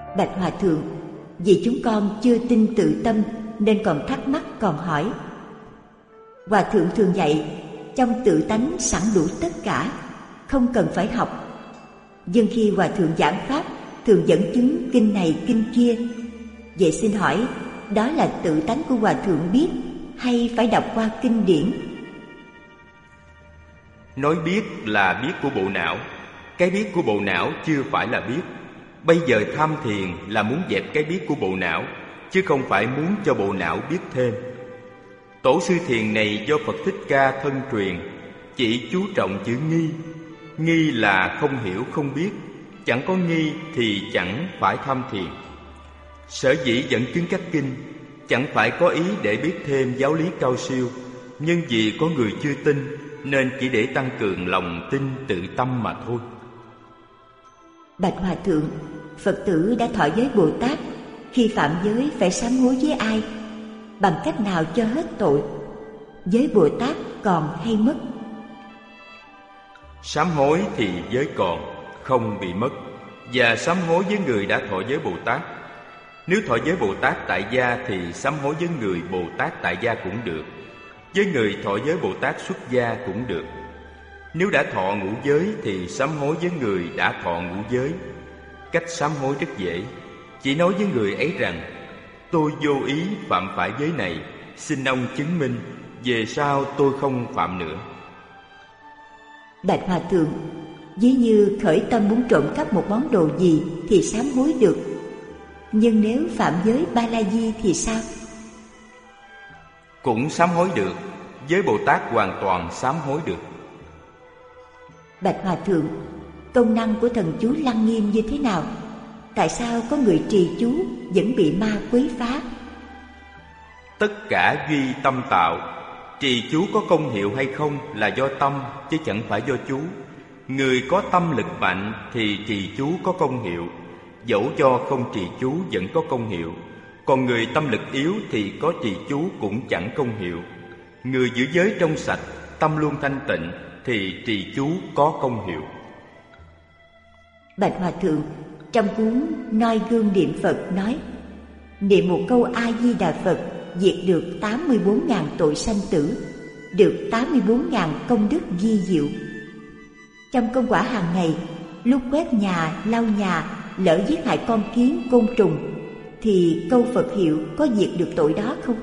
Bạch Hòa Thượng, vì chúng con chưa tin tự tâm nên còn thắc mắc còn hỏi. Hòa Thượng thường dạy trong tự tánh sẵn đủ tất cả, không cần phải học. Nhưng khi Hòa Thượng giảng pháp thường dẫn chứng kinh này kinh kia. Vậy xin hỏi, đó là tự tánh của Hòa Thượng biết hay phải đọc qua kinh điển? Nói biết là biết của bộ não. Cái biết của bộ não chưa phải là biết. Bây giờ tham thiền là muốn dẹp cái biết của bộ não, chứ không phải muốn cho bộ não biết thêm. Tổ sư thiền này do Phật Thích Ca thân truyền, chỉ chú trọng chữ nghi. Nghi là không hiểu không biết. Chẳng có nghi thì chẳng phải tham thiền. Sở dĩ dẫn chứng các kinh chẳng phải có ý để biết thêm giáo lý cao siêu, nhưng vì có người chưa tin nên chỉ để tăng cường lòng tin tự tâm mà thôi. Bạch Hòa Thượng, Phật tử đã thọ giới Bồ Tát, khi phạm giới phải sám hối với ai? Bằng cách nào cho hết tội? Giới Bồ Tát còn hay mất? Sám hối thì giới còn, không bị mất. Và sám hối với người đã thọ giới Bồ Tát. Nếu thọ giới Bồ Tát tại gia thì sám hối với người Bồ Tát tại gia cũng được. Với người thọ giới Bồ Tát xuất gia cũng được. Nếu đã thọ ngũ giới thì sám hối với người đã thọ ngũ giới. Cách sám hối rất dễ. Chỉ nói với người ấy rằng: tôi vô ý phạm phải giới này, xin ông chứng minh, về sau tôi không phạm nữa. Bạch Hòa Thượng, ví như khởi tâm muốn trộm cắp một món đồ gì thì sám hối được. Nhưng nếu phạm giới Ba La Di thì sao? Cũng sám hối được. Giới Bồ Tát hoàn toàn sám hối được. Bạch Hòa Thượng, công năng của thần chú Lăng Nghiêm như thế nào? Tại sao có người trì chú vẫn bị ma quấy phá? Tất cả duy tâm tạo. Trì chú có công hiệu hay không là do tâm, chứ chẳng phải do chú. Người có tâm lực mạnh thì trì chú có công hiệu, dẫu cho không trì chú vẫn có công hiệu. Còn người tâm lực yếu thì có trì chú cũng chẳng công hiệu. Người giữ giới trong sạch, tâm luôn thanh tịnh thì trì chú có công hiệu. Bạch Hòa Thượng, trong cuốn Noi Gương Niệm Phật nói: niệm một câu A Di Đà Phật diệt được 84.000 tội sanh tử, được 84.000 công đức vi diệu. Trong công quả hàng ngày, lúc quét nhà, lau nhà, lỡ giết hại con kiến, côn trùng, thì câu Phật hiệu có diệt được tội đó không?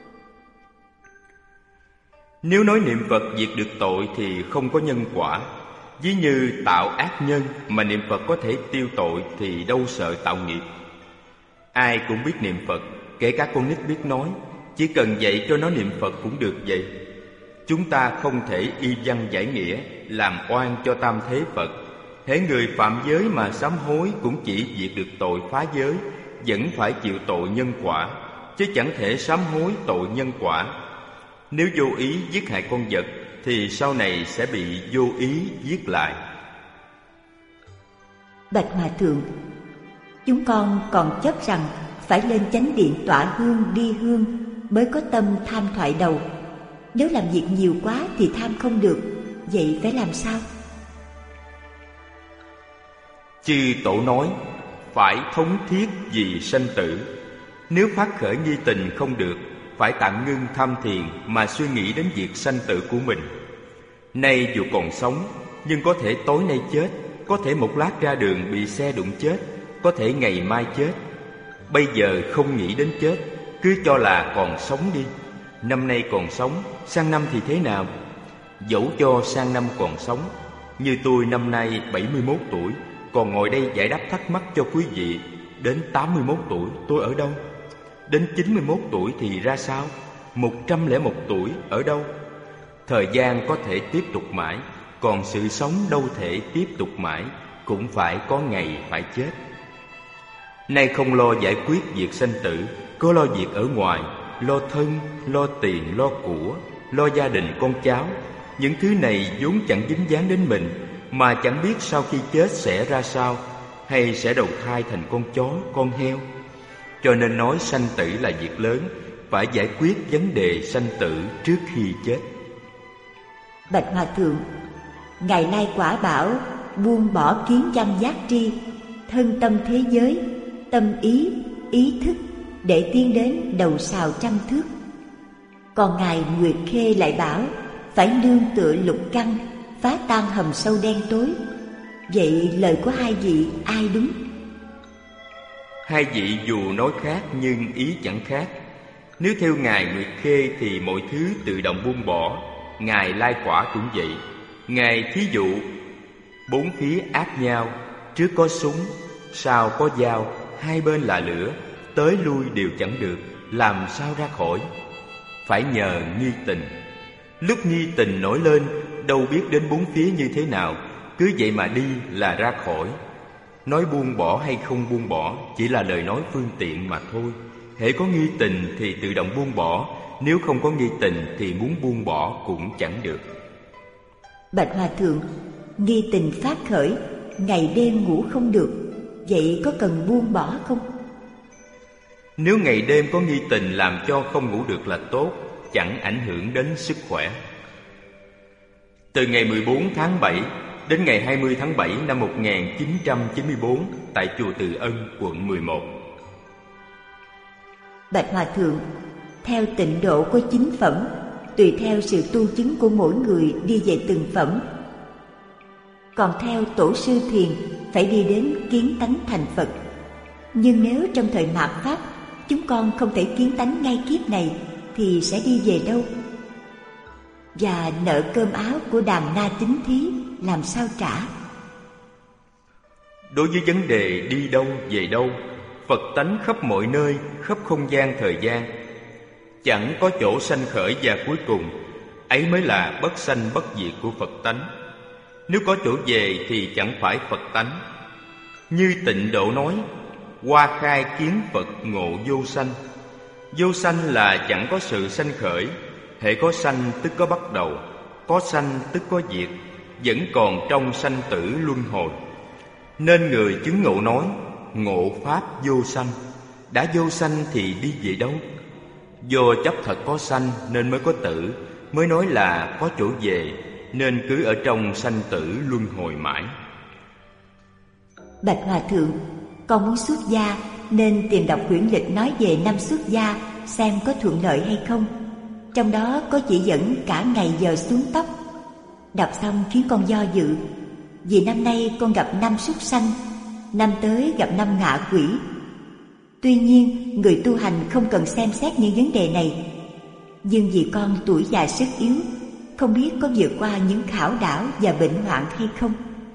Nếu nói niệm Phật diệt được tội thì không có nhân quả. Ví như tạo ác nhân mà niệm Phật có thể tiêu tội thì đâu sợ tạo nghiệp. Ai cũng biết niệm Phật, kể cả con nít biết nói, chỉ cần dạy cho nó niệm Phật cũng được vậy. Chúng ta không thể y văn giải nghĩa, làm oan cho tam thế Phật. Hễ người phạm giới mà sám hối cũng chỉ diệt được tội phá giới, vẫn phải chịu tội nhân quả, chứ chẳng thể sám hối tội nhân quả. Nếu vô ý giết hại con vật thì sau này sẽ bị vô ý giết lại. Bạch Hòa Thượng, chúng con còn chấp rằng phải lên chánh điện tọa hương đi hương mới có tâm tham thoại đầu. Nếu làm việc nhiều quá thì tham không được, vậy phải làm sao? Chư Tổ nói phải thống thiết vì sanh tử. Nếu phát khởi nghi tình không được, phải tạm ngưng tham thiền mà suy nghĩ đến việc sanh tử của mình. Nay dù còn sống, nhưng có thể tối nay chết, có thể một lát ra đường bị xe đụng chết, có thể ngày mai chết. Bây giờ không nghĩ đến chết, cứ cho là còn sống đi. Năm nay còn sống, sang năm thì thế nào? Dẫu cho sang năm còn sống, như tôi năm nay 71 tuổi, còn ngồi đây giải đáp thắc mắc cho quý vị. Đến 81 tuổi tôi ở đâu? Đến 91 tuổi thì ra sao? 101 tuổi ở đâu? Thời gian có thể tiếp tục mãi, còn sự sống đâu thể tiếp tục mãi, cũng phải có ngày phải chết. Nay không lo giải quyết việc sanh tử, có lo việc ở ngoài, lo thân, lo tiền, lo của, lo gia đình con cháu. Những thứ này vốn chẳng dính dáng đến mình, mà chẳng biết sau khi chết sẽ ra sao, hay sẽ đầu thai thành con chó, con heo. Cho nên nói sanh tử là việc lớn, phải giải quyết vấn đề sanh tử trước khi chết. Bạch Hòa Thượng, ngày nay quả bảo buông bỏ kiến văn giác tri, thân tâm thế giới, tâm ý, ý thức để tiến đến đầu sào trăm thước. Còn ngài Nguyệt Khê lại bảo phải nương tựa lục căn, phá tan hầm sâu đen tối. Vậy lời của hai vị ai đúng? Hai vị dù nói khác nhưng ý chẳng khác. Nếu theo ngài Nguyệt Khê thì mọi thứ tự động buông bỏ. Ngài Lai Quả cũng vậy. Ngài thí dụ bốn phía áp nhau, trước có súng, sau có dao, hai bên là lửa, tới lui đều chẳng được, làm sao ra khỏi? Phải nhờ nghi tình. Lúc nghi tình nổi lên, đâu biết đến bốn phía như thế nào, cứ vậy mà đi là ra khỏi. Nói buông bỏ hay không buông bỏ chỉ là lời nói phương tiện mà thôi. Hễ có nghi tình thì tự động buông bỏ, nếu không có nghi tình thì muốn buông bỏ cũng chẳng được. Bạch Hòa Thượng, nghi tình phát khởi, ngày đêm ngủ không được, vậy có cần buông bỏ không? Nếu ngày đêm có nghi tình làm cho không ngủ được là tốt, chẳng ảnh hưởng đến sức khỏe. Từ ngày 14 tháng 7 đến ngày 20 tháng 7 năm 1994 tại chùa Từ Ân, quận 11. Bạch Hòa Thượng, theo tịnh độ có 9 phẩm, tùy theo sự tu chứng của mỗi người đi về từng phẩm. Còn theo tổ sư thiền phải đi đến kiến tánh thành Phật. Nhưng nếu trong thời mạt Pháp chúng con không thể kiến tánh ngay kiếp này thì sẽ đi về đâu? Và nợ cơm áo của Đàm Na Tín Thí làm sao trả? Đối với vấn đề đi đâu về đâu, Phật tánh khắp mọi nơi, khắp không gian thời gian, chẳng có chỗ sanh khởi và cuối cùng. Ấy mới là bất sanh bất diệt của Phật tánh. Nếu có chỗ về thì chẳng phải Phật tánh. Như Tịnh Độ nói, hoa khai kiến Phật ngộ vô sanh. Vô sanh là chẳng có sự sanh khởi. Hễ có sanh tức có bắt đầu, có sanh tức có diệt, vẫn còn trong sanh tử luân hồi. Nên người chứng ngộ nói, ngộ pháp vô sanh. Đã vô sanh thì đi về đâu? Do chấp thật có sanh nên mới có tử, mới nói là có chỗ về, nên cứ ở trong sanh tử luân hồi mãi. Bạch Hòa Thượng, con muốn xuất gia nên tìm đọc quyển lịch nói về năm xuất gia xem có thuận lợi hay không. Trong đó có chỉ dẫn cả ngày giờ xuống tóc. Đọc xong khiến con do dự, vì năm nay con gặp năm súc sanh, năm tới gặp năm ngạ quỷ. Tuy nhiên người tu hành không cần xem xét những vấn đề này. Nhưng vì con tuổi già sức yếu, không biết có vượt qua những khảo đảo và bệnh hoạn hay không.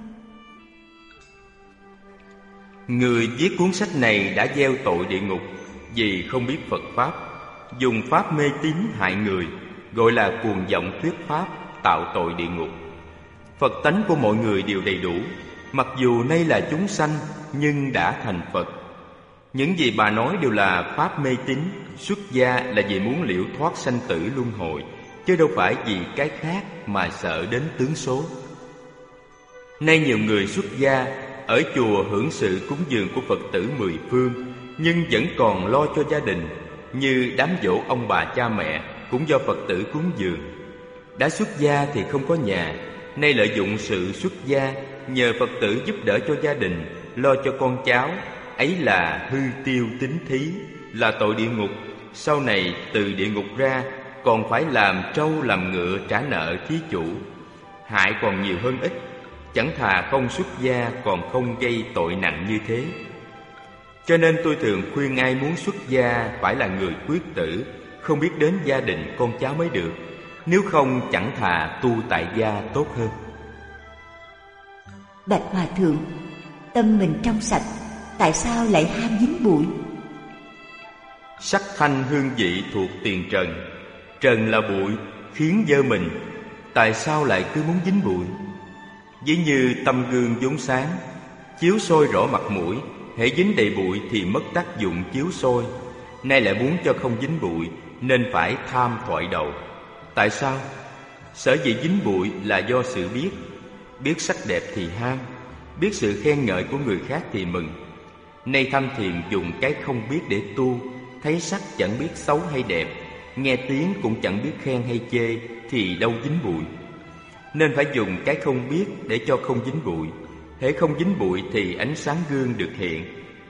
Người viết cuốn sách này đã gieo tội địa ngục vì không biết Phật Pháp, dùng pháp mê tín hại người, gọi là cuồng vọng thuyết Pháp, tạo tội địa ngục. Phật tánh của mọi người đều đầy đủ, mặc dù nay là chúng sanh nhưng đã thành Phật. Những gì bà nói đều là pháp mê tín. Xuất gia là vì muốn liễu thoát sanh tử luân hồi, chứ đâu phải vì cái khác mà sợ đến tướng số. Nay nhiều người xuất gia ở chùa hưởng sự cúng dường của Phật tử mười phương, nhưng vẫn còn lo cho gia đình, như đám giỗ ông bà cha mẹ cũng do Phật tử cúng dường. Đã xuất gia thì không có nhà, nay lợi dụng sự xuất gia nhờ Phật tử giúp đỡ cho gia đình, lo cho con cháu, ấy là hư tiêu tín thí, là tội địa ngục. Sau này từ địa ngục ra còn phải làm trâu làm ngựa trả nợ thí chủ, hại còn nhiều hơn ích. Chẳng thà không xuất gia còn không gây tội nặng như thế. Cho nên tôi thường khuyên ai muốn xuất gia phải là người quyết tử, không biết đến gia đình con cháu mới được. Nếu không chẳng thà tu tại gia tốt hơn. Bạch Hòa Thượng, tâm mình trong sạch, tại sao lại ham dính bụi? Sắc thanh hương vị thuộc tiền trần. Trần là bụi, khiến dơ mình. Tại sao lại cứ muốn dính bụi? Ví như tâm gương vốn sáng, chiếu soi rõ mặt mũi, hễ dính đầy bụi thì mất tác dụng chiếu soi. Nay lại muốn cho không dính bụi, nên phải tham thoại đầu. Tại sao? Sở dĩ dính bụi là do sự biết. Biết sắc đẹp thì ham, biết sự khen ngợi của người khác thì mừng. Nay tham thiền dùng cái không biết để tu, thấy sắc chẳng biết xấu hay đẹp, nghe tiếng cũng chẳng biết khen hay chê, thì đâu dính bụi. Nên phải dùng cái không biết để cho không dính bụi. Hễ không dính bụi thì ánh sáng gương được hiện.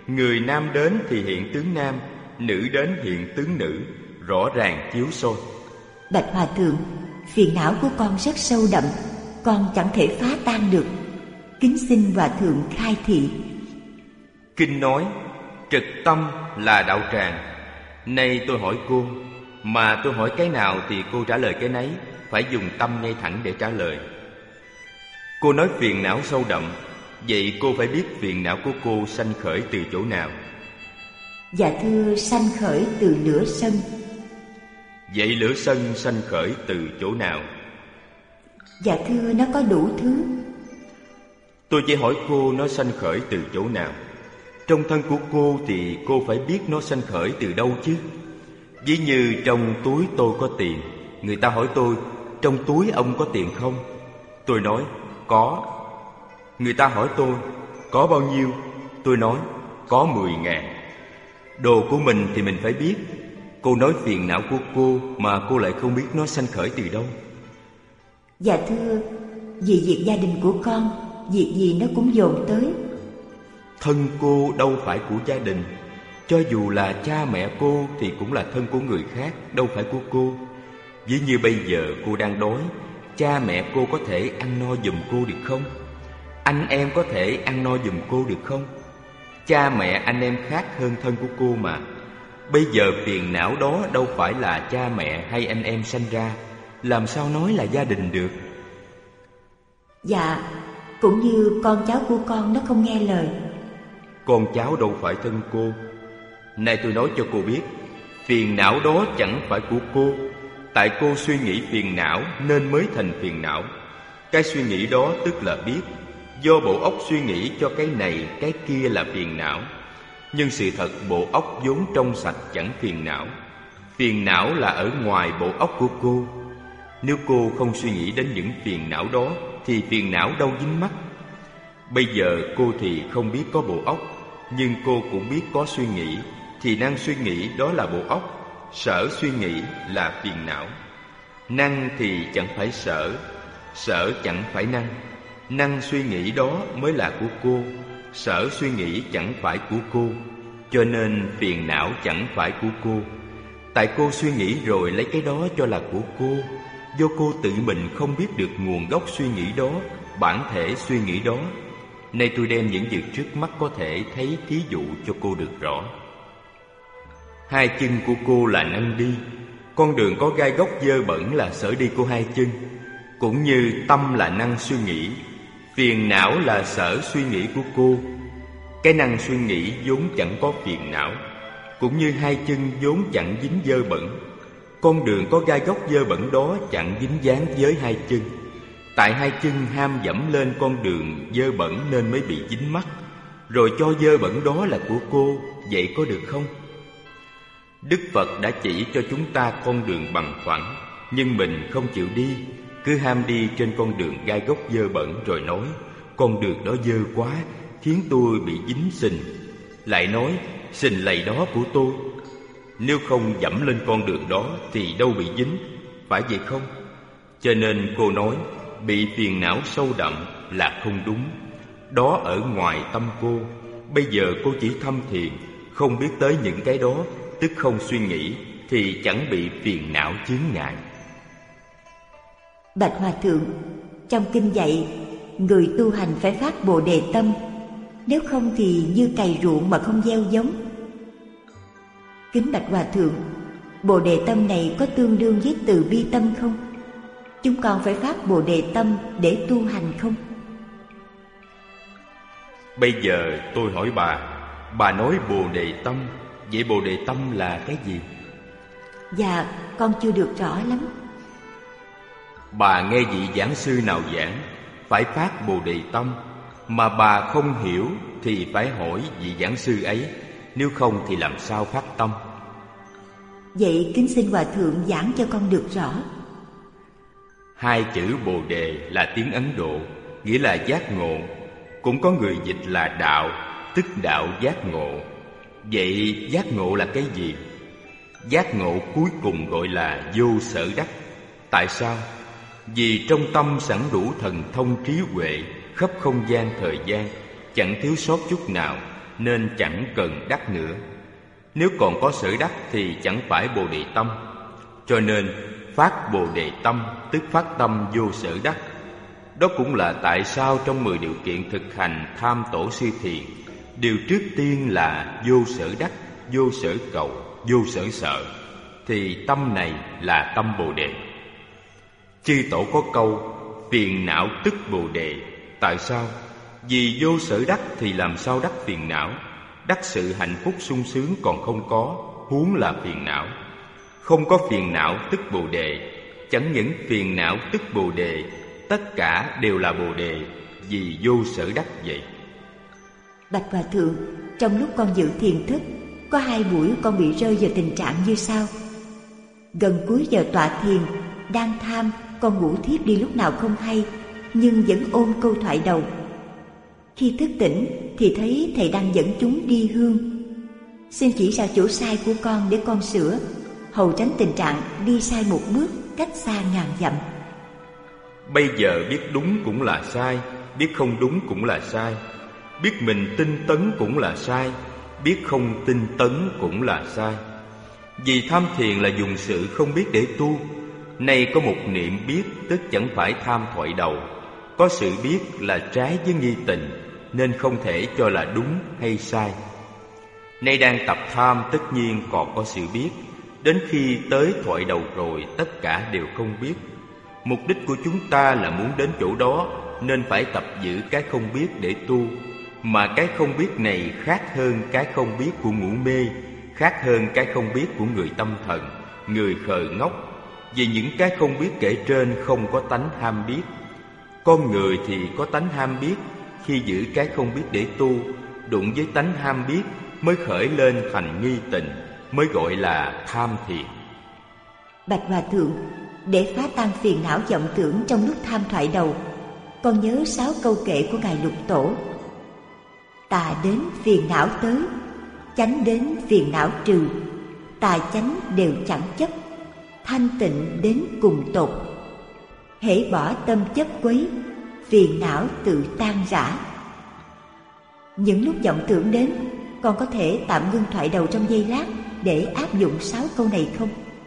Người nam đến thì hiện tướng nam, nữ đến hiện tướng nữ, rõ ràng chiếu soi. Bạch Hòa Thượng, phiền não của con rất sâu đậm, con chẳng thể phá tan được. Kính xin Hòa Thượng khai thị. Kinh nói trực tâm là đạo tràng. Nay tôi hỏi cô, mà tôi hỏi cái nào thì cô trả lời cái nấy, phải dùng tâm ngay thẳng để trả lời. Cô nói phiền não sâu đậm, vậy cô phải biết phiền não của cô sanh khởi từ chỗ nào. Dạ thưa, sanh khởi từ lửa sân. Vậy lửa sân sanh khởi từ chỗ nào? Dạ thưa, nó có đủ thứ. Tôi chỉ hỏi cô nó sanh khởi từ chỗ nào. Trong thân của cô thì cô phải biết nó sanh khởi từ đâu chứ. Ví như trong túi tôi có tiền, người ta hỏi tôi, trong túi ông có tiền không? Tôi nói, có. Người ta hỏi tôi, có bao nhiêu? Tôi nói, có 10.000. Đồ của mình thì mình phải biết. Cô nói phiền não của cô mà cô lại không biết nó sanh khởi từ đâu. Dạ thưa, vì việc gia đình của con, việc gì nó cũng dồn tới. Thân cô đâu phải của gia đình. Cho dù là cha mẹ cô thì cũng là thân của người khác, đâu phải của cô. Ví như bây giờ cô đang đói, cha mẹ cô có thể ăn no giùm cô được không? Anh em có thể ăn no giùm cô được không? Cha mẹ anh em khác hơn thân của cô mà. Bây giờ phiền não đó đâu phải là cha mẹ hay anh em sanh ra, làm sao nói là gia đình được? Dạ, cũng như con cháu của con nó không nghe lời. Con cháu đâu phải thân cô. Này tôi nói cho cô biết, phiền não đó chẳng phải của cô. Tại cô suy nghĩ phiền não nên mới thành phiền não. Cái suy nghĩ đó tức là biết. Do bộ óc suy nghĩ cho cái này, cái kia là phiền não. Nhưng sự thật bộ óc vốn trong sạch chẳng phiền não. Phiền não là ở ngoài bộ óc của cô. Nếu cô không suy nghĩ đến những phiền não đó thì phiền não đâu dính mắc. Bây giờ cô thì không biết có bộ óc, nhưng cô cũng biết có suy nghĩ. Thì năng suy nghĩ đó là bộ óc, sở suy nghĩ là phiền não. Năng thì chẳng phải sở, sở chẳng phải năng. Năng suy nghĩ đó mới là của cô, sở suy nghĩ chẳng phải của cô. Cho nên phiền não chẳng phải của cô. Tại cô suy nghĩ rồi lấy cái đó cho là của cô. Do cô tự mình không biết được nguồn gốc suy nghĩ đó, bản thể suy nghĩ đó. Nay tôi đem những việc trước mắt có thể thấy thí dụ cho cô được rõ. Hai chân của cô là năng đi. Con đường có gai góc dơ bẩn là sở đi của hai chân. Cũng như tâm là năng suy nghĩ, phiền não là sở suy nghĩ của cô. Cái năng suy nghĩ vốn chẳng có phiền não. Cũng như hai chân vốn chẳng dính dơ bẩn. Con đường có gai góc dơ bẩn đó chẳng dính dáng với hai chân. Tại hai chân ham dẫm lên con đường dơ bẩn nên mới bị dính mắc. Rồi cho dơ bẩn đó là của cô, vậy có được không? Đức Phật đã chỉ cho chúng ta con đường bằng phẳng, nhưng mình không chịu đi, cứ ham đi trên con đường gai góc dơ bẩn rồi nói, con đường đó dơ quá, khiến tôi bị dính sình. Lại nói, sình lầy đó của tôi. Nếu không dẫm lên con đường đó thì đâu bị dính, phải vậy không? Cho nên cô nói, bị phiền não sâu đậm là không đúng. Đó ở ngoài tâm cô. Bây giờ cô chỉ thâm thiền, không biết tới những cái đó, tức không suy nghĩ, thì chẳng bị phiền não chướng ngại. Bạch Hòa Thượng, trong kinh dạy, người tu hành phải phát Bồ Đề tâm, nếu không thì như cày ruộng mà không gieo giống. Kính Bạch Hòa Thượng, Bồ Đề tâm này có tương đương với từ bi tâm không? Chúng con phải phát Bồ Đề tâm để tu hành không? Bây giờ tôi hỏi bà nói Bồ Đề tâm, vậy Bồ Đề tâm là cái gì? Dạ, con chưa được rõ lắm. Bà nghe vị giảng sư nào giảng phải phát Bồ Đề tâm, mà bà không hiểu thì phải hỏi vị giảng sư ấy, nếu không thì làm sao phát tâm? Vậy kính xin Hòa Thượng giảng cho con được rõ. Hai chữ Bồ Đề là tiếng Ấn Độ, nghĩa là giác ngộ. Cũng có người dịch là đạo, tức đạo giác ngộ. Vậy giác ngộ là cái gì? Giác ngộ cuối cùng gọi là vô sở đắc. Tại sao? Vì trong tâm sẵn đủ thần thông trí huệ, khắp không gian thời gian, chẳng thiếu sót chút nào, nên chẳng cần đắc nữa. Nếu còn có sở đắc thì chẳng phải Bồ Đề tâm. Cho nên phát Bồ Đề tâm tức phát tâm vô sở đắc. Đó cũng là tại sao trong 10 điều kiện thực hành tham tổ sư thiền, điều trước tiên là vô sở đắc, vô sở cầu, vô sở sợ, thì tâm này là tâm Bồ Đề. Chư tổ có câu phiền não tức Bồ Đề. Tại sao? Vì vô sở đắc thì làm sao đắc phiền não? Đắc sự hạnh phúc sung sướng còn không có, huống là phiền não. Không có phiền não tức Bồ Đề. Chẳng những phiền não tức Bồ Đề, tất cả đều là Bồ Đề, vì vô sở đắc vậy. Bạch Hòa Thượng, trong lúc con giữ thiền thức, có 2 buổi con bị rơi vào tình trạng như sau. Gần cuối giờ tọa thiền, đang tham, con ngủ thiếp đi lúc nào không hay, nhưng vẫn ôm câu thoại đầu. Khi thức tỉnh thì thấy thầy đang dẫn chúng đi hương. Xin chỉ ra chỗ sai của con để con sửa, hầu tránh tình trạng đi sai một bước, cách xa ngàn dặm. Bây giờ biết đúng cũng là sai, biết không đúng cũng là sai. Biết mình tinh tấn cũng là sai, biết không tinh tấn cũng là sai. Vì tham thiền là dùng sự không biết để tu. Nay có một niệm biết tức chẳng phải tham thoại đầu. Có sự biết là trái với nghi tình, nên không thể cho là đúng hay sai. Nay đang tập tham tất nhiên còn có sự biết. Đến khi tới thoại đầu rồi tất cả đều không biết. Mục đích của chúng ta là muốn đến chỗ đó, nên phải tập giữ cái không biết để tu. Mà cái không biết này khác hơn cái không biết của ngủ mê, khác hơn cái không biết của người tâm thần, người khờ ngốc. Vì những cái không biết kể trên không có tánh ham biết. Con người thì có tánh ham biết, khi giữ cái không biết để tu, đụng với tánh ham biết mới khởi lên thành nghi tình, mới gọi là tham thiền. Bạch Hòa Thượng, để phá tan phiền não vọng tưởng trong lúc tham thoại đầu, con nhớ 6 câu kệ của Ngài Lục Tổ. Tà đến phiền não tới, chánh đến phiền não trừ, tà chánh đều chẳng chấp, thanh tịnh đến cùng tột. Hễ bỏ tâm chấp quấy, phiền não tự tan rã. Những lúc vọng tưởng đến, con có thể tạm ngưng thoại đầu trong giây lát để áp dụng 6 câu này không?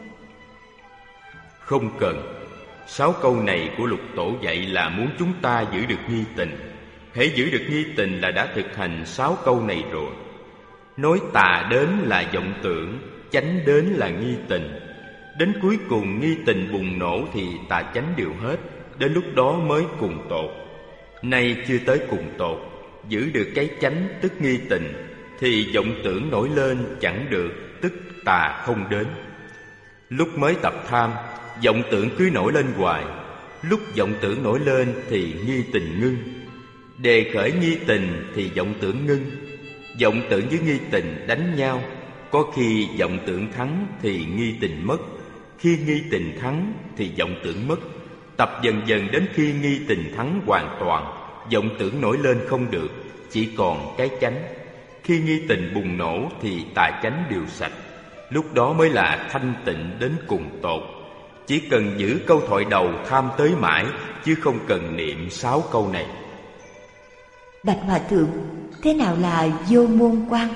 Không cần. 6 câu này của Lục Tổ dạy là muốn chúng ta giữ được nghi tình. Hễ giữ được nghi tình là đã thực hành 6 câu này rồi. Nói tà đến là vọng tưởng, chánh đến là nghi tình. Đến cuối cùng nghi tình bùng nổ thì tà chánh đều hết. Đến lúc đó mới cùng tột. Nay chưa tới cùng tột, giữ được cái chánh tức nghi tình, thì vọng tưởng nổi lên chẳng được, tức tà không đến. Lúc mới tập tham, vọng tưởng cứ nổi lên hoài. Lúc vọng tưởng nổi lên thì nghi tình ngưng. Đề khởi nghi tình thì vọng tưởng ngưng. Vọng tưởng với nghi tình đánh nhau. Có khi vọng tưởng thắng thì nghi tình mất. Khi nghi tình thắng thì vọng tưởng mất. Tập dần dần đến khi nghi tình thắng hoàn toàn, vọng tưởng nổi lên không được, chỉ còn cái chánh. Khi nghi tình bùng nổ thì tà chánh đều sạch. Lúc đó mới là thanh tịnh đến cùng tột. Chỉ cần giữ câu thoại đầu tham tới mãi, chứ không cần niệm 6 câu này. Bạch Hòa Thượng, thế nào là vô môn quan?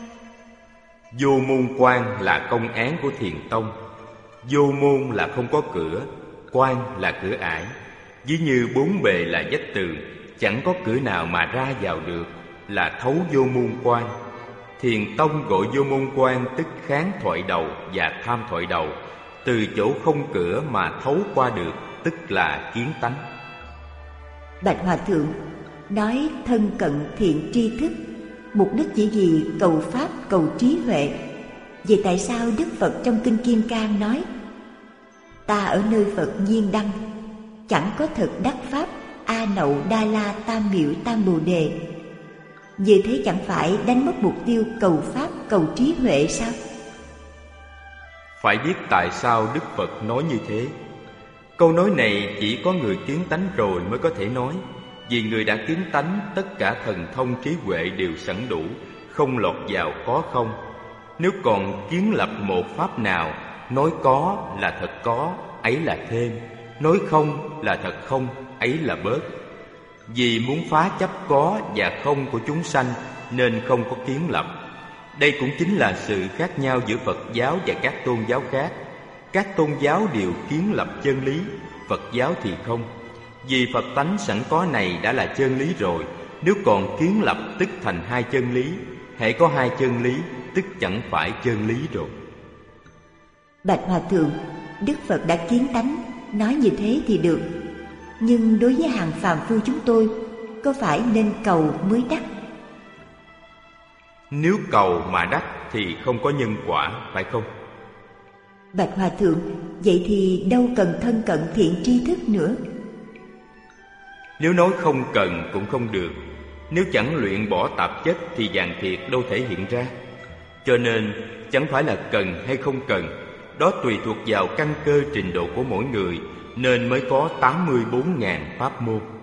Vô môn quan là công án của Thiền Tông. Vô môn là không có cửa, quan là cửa ải. Ví như 4 bề là vách tường, chẳng có cửa nào mà ra vào được, là thấu vô môn quan. Thiền Tông gọi vô môn quan tức kháng thoại đầu và tham thoại đầu. Từ chỗ không cửa mà thấu qua được, tức là kiến tánh. Bạch Hòa Thượng, nói thân cận thiện tri thức, mục đích chỉ vì cầu pháp, cầu trí huệ. Vậy tại sao Đức Phật trong Kinh Kim Cang nói: ta ở nơi Phật Nhiên Đăng, chẳng có thực đắc pháp, A Nậu Đa La Tam Miệu Tam Bồ Đề. Như thế chẳng phải đánh mất mục tiêu cầu pháp, cầu trí huệ sao? Phải biết tại sao Đức Phật nói như thế. Câu nói này chỉ có người kiến tánh rồi mới có thể nói. Vì người đã kiến tánh, tất cả thần thông trí huệ đều sẵn đủ, không lọt vào có không. Nếu còn kiến lập một pháp nào, nói có là thật có, ấy là thêm. Nói không là thật không, ấy là bớt. Vì muốn phá chấp có và không của chúng sanh, nên không có kiến lập. Đây cũng chính là sự khác nhau giữa Phật giáo và các tôn giáo khác. Các tôn giáo đều kiến lập chân lý, Phật giáo thì không. Vì Phật tánh sẵn có này đã là chân lý rồi, nếu còn kiến lập tức thành hai chân lý. Hễ có hai chân lý tức chẳng phải chân lý rồi. Bạch Hòa Thượng, Đức Phật đã kiến tánh, nói như thế thì được. Nhưng đối với hàng phàm phu chúng tôi, có phải nên cầu mới đắc? Nếu cầu mà đắc thì không có nhân quả, phải không? Bạch Hòa Thượng, vậy thì đâu cần thân cận thiện tri thức nữa. Nếu nói không cần cũng không được. Nếu chẳng luyện bỏ tạp chất thì vàng thiệt đâu thể hiện ra. Cho nên chẳng phải là cần hay không cần, đó tùy thuộc vào căn cơ trình độ của mỗi người, nên mới có 84.000 pháp môn.